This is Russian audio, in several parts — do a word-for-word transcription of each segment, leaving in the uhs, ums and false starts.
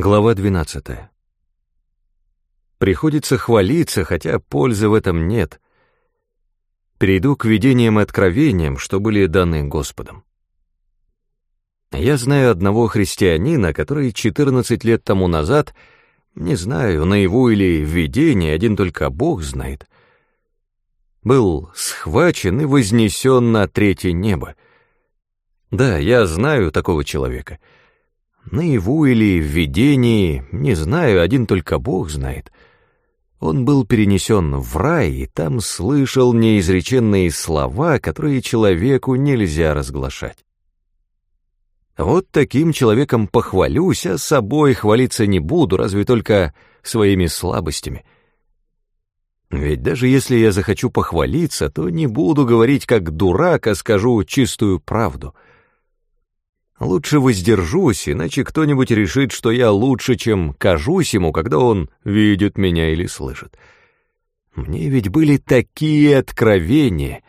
Глава двенадцатая. Приходится хвалиться, хотя пользы в этом нет. Перейду к видениям и откровениям, что были даны Господом. Я знаю одного христианина, который четырнадцать лет тому назад, не знаю, наяву или в видении, один только Бог знает, был схвачен и вознесен на третье небо. Да, я знаю такого человека. Наяву или в видении, не знаю, один только Бог знает. Он был перенесен в рай, и там слышал неизреченные слова, которые человеку нельзя разглашать. Вот таким человеком похвалюсь, а собой хвалиться не буду, разве только своими слабостями. Ведь даже если я захочу похвалиться, то не буду говорить как дурак, а скажу чистую правду. Лучше воздержусь, иначе кто-нибудь решит, что я лучше, чем кажусь ему, когда он видит меня или слышит. Мне ведь были такие откровения.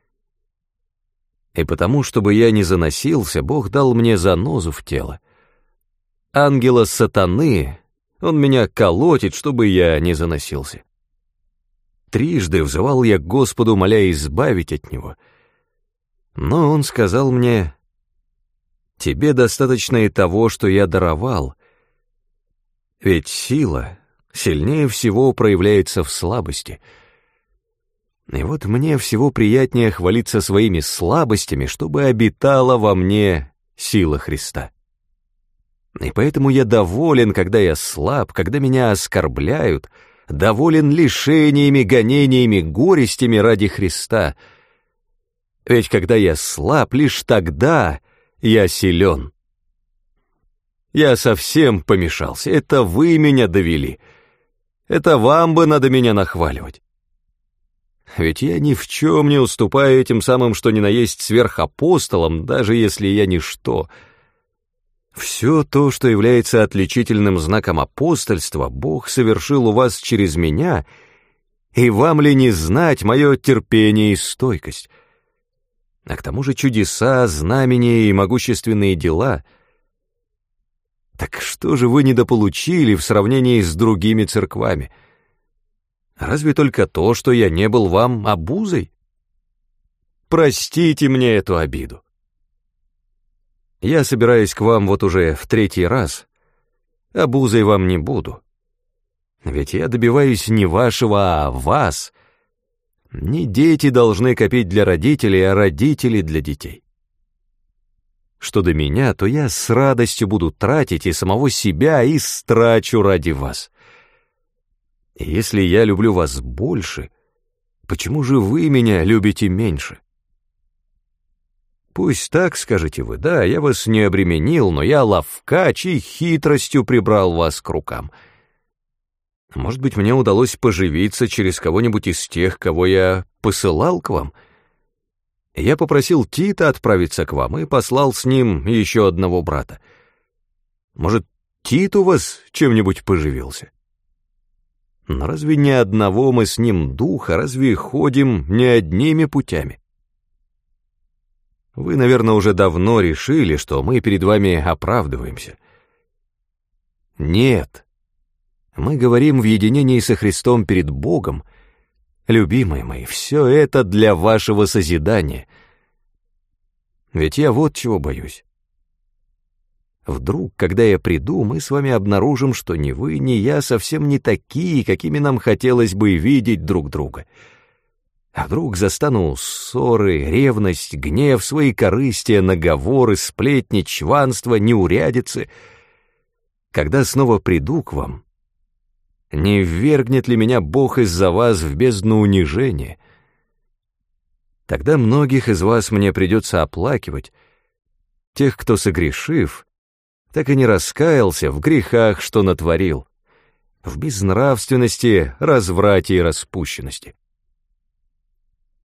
И потому, чтобы я не заносился, Бог дал мне занозу в тело. Ангела сатаны, он меня колотит, чтобы я не заносился. Трижды взывал я к Господу, моля избавить от него. Но он сказал мне: «Тебе достаточно и того, что я даровал, ведь сила сильнее всего проявляется в слабости. И вот мне всего приятнее хвалиться своими слабостями, чтобы обитала во мне сила Христа. И поэтому я доволен, когда я слаб, когда меня оскорбляют, доволен лишениями, гонениями, горестями ради Христа. Ведь когда я слаб, лишь тогда я силен. Я совсем помешался, это вы меня довели. Это вам бы надо меня нахваливать. Ведь я ни в чем не уступаю этим самым, что ни на есть сверхапостолам, даже если я ничто. Все то, что является отличительным знаком апостольства, Бог совершил у вас через меня, и вам ли не знать мое терпение и стойкость? А к тому же чудеса, знамения и могущественные дела. Так что же вы недополучили в сравнении с другими церквами? Разве только то, что я не был вам обузой? Простите мне эту обиду. Я собираюсь к вам вот уже в третий раз. Обузой вам не буду. Ведь я добиваюсь не вашего, а вас. Не дети должны копить для родителей, а родители для детей. Что до меня, то я с радостью буду тратить и самого себя, и страчу ради вас. И если я люблю вас больше, почему же вы меня любите меньше? Пусть так, скажете вы, да, я вас не обременил, но я ловкач и хитростью прибрал вас к рукам. Может быть, мне удалось поживиться через кого-нибудь из тех, кого я посылал к вам? Я попросил Тита отправиться к вам и послал с ним еще одного брата. Может, Тит у вас чем-нибудь поживился? Но разве не одного мы с ним духа, разве ходим не одними путями? Вы, наверное, уже давно решили, что мы перед вами оправдываемся. Нет. Мы говорим в единении со Христом перед Богом: любимые мои, все это для вашего созидания. Ведь я вот чего боюсь. Вдруг, когда я приду, мы с вами обнаружим, что ни вы, ни я совсем не такие, какими нам хотелось бы видеть друг друга. А вдруг застану ссоры, ревность, гнев, свои корыстия, наговоры, сплетни, чванства, неурядицы. Когда снова приду к вам, не ввергнет ли меня Бог из-за вас в бездну унижения? Тогда многих из вас мне придется оплакивать, тех, кто, согрешив, так и не раскаялся в грехах, что натворил, в безнравственности, разврате и распущенности.